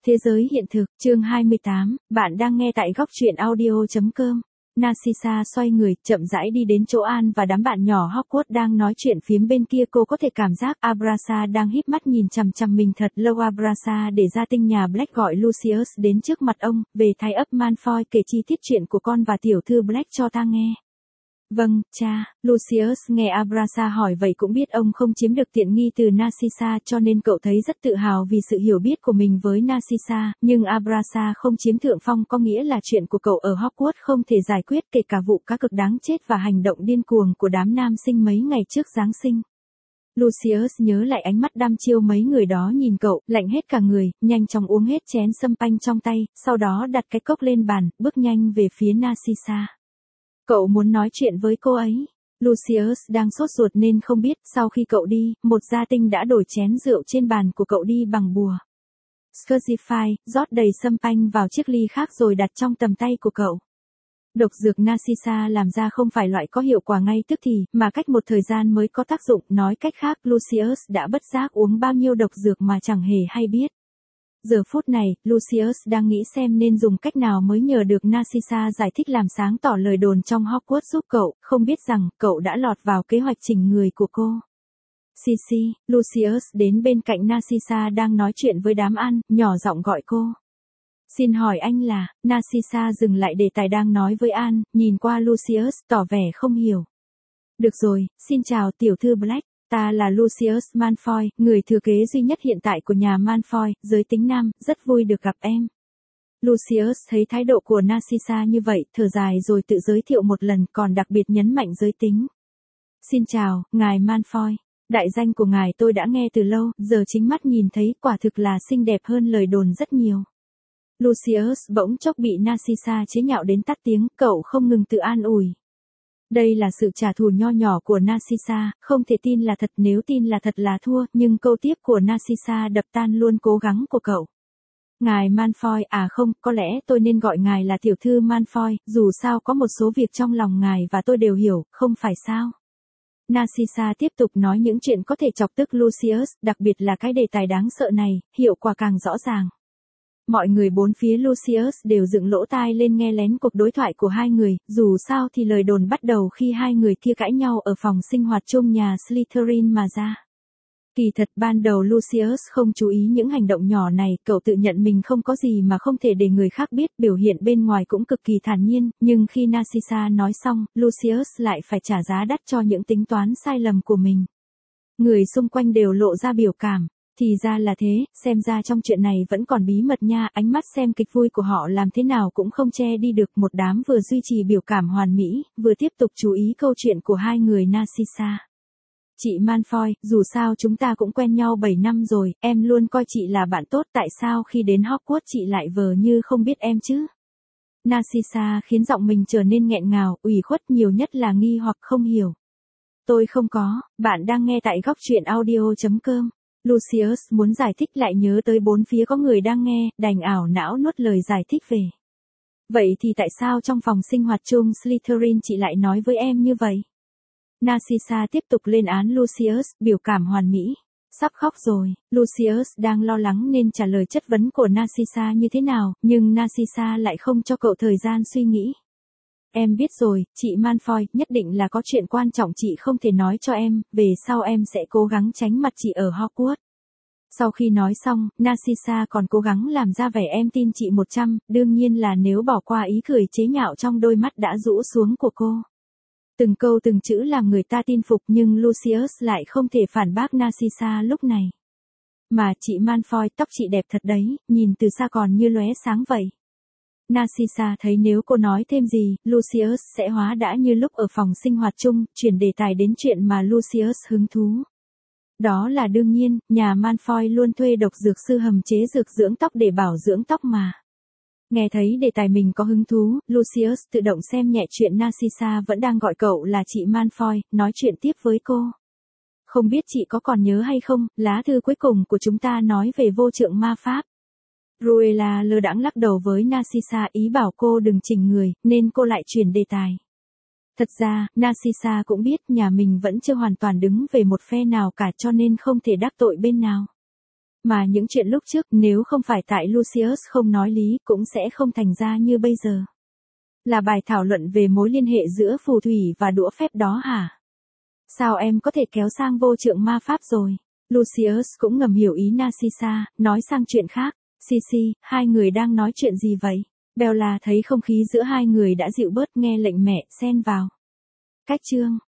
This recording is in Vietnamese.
Thế giới hiện thực, chương 28, bạn đang nghe tại góc truyện audio.com. Narcissa xoay người, chậm rãi đi đến chỗ An và đám bạn nhỏ Hogwarts đang nói chuyện phiếm bên kia. Cô có thể cảm giác Abrasa đang híp mắt nhìn chằm chằm mình thật lâu. Abrasa để gia tinh nhà Black gọi Lucius đến trước mặt ông, về thái ấp Malfoy kể chi tiết chuyện của con và tiểu thư Black cho ta nghe. Vâng, cha, Lucius nghe Abrasa hỏi vậy cũng biết ông không chiếm được tiện nghi từ Narcissa cho nên cậu thấy rất tự hào vì sự hiểu biết của mình với Narcissa, nhưng Abrasa không chiếm thượng phong có nghĩa là chuyện của cậu ở Hogwarts không thể giải quyết kể cả vụ cá cực đáng chết và hành động điên cuồng của đám nam sinh mấy ngày trước Giáng sinh. Lucius nhớ lại ánh mắt đăm chiêu mấy người đó nhìn cậu, lạnh hết cả người, nhanh chóng uống hết chén sâm panh trong tay, sau đó đặt cái cốc lên bàn, bước nhanh về phía Narcissa. Cậu muốn nói chuyện với cô ấy. Lucius đang sốt ruột nên không biết, sau khi cậu đi, một gia tinh đã đổi chén rượu trên bàn của cậu đi bằng bùa Scursify, rót đầy sâm panh vào chiếc ly khác rồi đặt trong tầm tay của cậu. Độc dược Narcissa làm ra không phải loại có hiệu quả ngay tức thì, mà cách một thời gian mới có tác dụng. Nói cách khác, Lucius đã bất giác uống bao nhiêu độc dược mà chẳng hề hay biết. Giờ phút này, Lucius đang nghĩ xem nên dùng cách nào mới nhờ được Narcissa giải thích làm sáng tỏ lời đồn trong Hogwarts giúp cậu, không biết rằng, cậu đã lọt vào kế hoạch chỉnh người của cô. Sisi, Lucius đến bên cạnh Narcissa đang nói chuyện với đám An, nhỏ giọng gọi cô. Xin hỏi anh là, Narcissa dừng lại đề tài đang nói với An, nhìn qua Lucius, tỏ vẻ không hiểu. Được rồi, xin chào tiểu thư Black. Ta là Lucius Malfoy, người thừa kế duy nhất hiện tại của nhà Malfoy, giới tính nam, rất vui được gặp em. Lucius thấy thái độ của Narcissa như vậy, thở dài rồi tự giới thiệu một lần, còn đặc biệt nhấn mạnh giới tính. Xin chào, ngài Malfoy. Đại danh của ngài tôi đã nghe từ lâu, giờ chính mắt nhìn thấy, quả thực là xinh đẹp hơn lời đồn rất nhiều. Lucius bỗng chốc bị Narcissa chế nhạo đến tắt tiếng, cậu không ngừng tự an ủi. Đây là sự trả thù nho nhỏ của Narcissa, không thể tin là thật, nếu tin là thật là thua, nhưng câu tiếp của Narcissa đập tan luôn cố gắng của cậu. Ngài Malfoy, à không, có lẽ tôi nên gọi ngài là tiểu thư Malfoy, dù sao có một số việc trong lòng ngài và tôi đều hiểu, không phải sao? Narcissa tiếp tục nói những chuyện có thể chọc tức Lucius, đặc biệt là cái đề tài đáng sợ này, hiệu quả càng rõ ràng. Mọi người bốn phía Lucius đều dựng lỗ tai lên nghe lén cuộc đối thoại của hai người, dù sao thì lời đồn bắt đầu khi hai người kia cãi nhau ở phòng sinh hoạt chung nhà Slytherin mà ra. Kỳ thật ban đầu Lucius không chú ý những hành động nhỏ này, cậu tự nhận mình không có gì mà không thể để người khác biết, biểu hiện bên ngoài cũng cực kỳ thản nhiên, nhưng khi Narcissa nói xong, Lucius lại phải trả giá đắt cho những tính toán sai lầm của mình. Người xung quanh đều lộ ra biểu cảm. Thì ra là thế, xem ra trong chuyện này vẫn còn bí mật nha, ánh mắt xem kịch vui của họ làm thế nào cũng không che đi được, một đám vừa duy trì biểu cảm hoàn mỹ, vừa tiếp tục chú ý câu chuyện của hai người Narcissa. Chị Malfoy, dù sao chúng ta cũng quen nhau 7 năm rồi, em luôn coi chị là bạn tốt, tại sao khi đến Hogwarts chị lại vờ như không biết em chứ? Narcissa khiến giọng mình trở nên nghẹn ngào, ủy khuất, nhiều nhất là nghi hoặc không hiểu. Tôi không có, bạn đang nghe tại góc truyện audio.com. Lucius muốn giải thích lại nhớ tới bốn phía có người đang nghe, đành ảo não nuốt lời giải thích về. Vậy thì tại sao trong phòng sinh hoạt chung Slytherin chị lại nói với em như vậy? Narcissa tiếp tục lên án Lucius, biểu cảm hoàn mỹ. Sắp khóc rồi, Lucius đang lo lắng nên trả lời chất vấn của Narcissa như thế nào, nhưng Narcissa lại không cho cậu thời gian suy nghĩ. Em biết rồi, chị Malfoy, nhất định là có chuyện quan trọng chị không thể nói cho em, về sau em sẽ cố gắng tránh mặt chị ở Hogwarts. Sau khi nói xong, Narcissa còn cố gắng làm ra vẻ em tin chị 100, đương nhiên là nếu bỏ qua ý cười chế nhạo trong đôi mắt đã rũ xuống của cô. Từng câu từng chữ làm người ta tin phục nhưng Lucius lại không thể phản bác Narcissa lúc này. Mà chị Malfoy, tóc chị đẹp thật đấy, nhìn từ xa còn như lóe sáng vậy. Narcissa thấy nếu cô nói thêm gì, Lucius sẽ hóa đã như lúc ở phòng sinh hoạt chung, chuyển đề tài đến chuyện mà Lucius hứng thú. Đó là đương nhiên, nhà Malfoy luôn thuê độc dược sư hầm chế dược dưỡng tóc để bảo dưỡng tóc mà. Nghe thấy đề tài mình có hứng thú, Lucius tự động xem nhẹ chuyện Narcissa vẫn đang gọi cậu là chị Malfoy, nói chuyện tiếp với cô. Không biết chị có còn nhớ hay không, lá thư cuối cùng của chúng ta nói về vô trượng ma pháp. Cruella lơ đãng lắc đầu với Narcissa, ý bảo cô đừng chỉnh người, nên cô lại chuyển đề tài. Thật ra, Narcissa cũng biết nhà mình vẫn chưa hoàn toàn đứng về một phe nào cả cho nên không thể đắc tội bên nào. Mà những chuyện lúc trước nếu không phải tại Lucius không nói lý cũng sẽ không thành ra như bây giờ. Là bài thảo luận về mối liên hệ giữa phù thủy và đũa phép đó hả? Sao em có thể kéo sang vô trượng ma pháp rồi? Lucius cũng ngầm hiểu ý Narcissa, nói sang chuyện khác. Sisi, hai người đang nói chuyện gì vậy? Bella thấy không khí giữa hai người đã dịu bớt nghe lệnh mẹ xen vào. Cách chương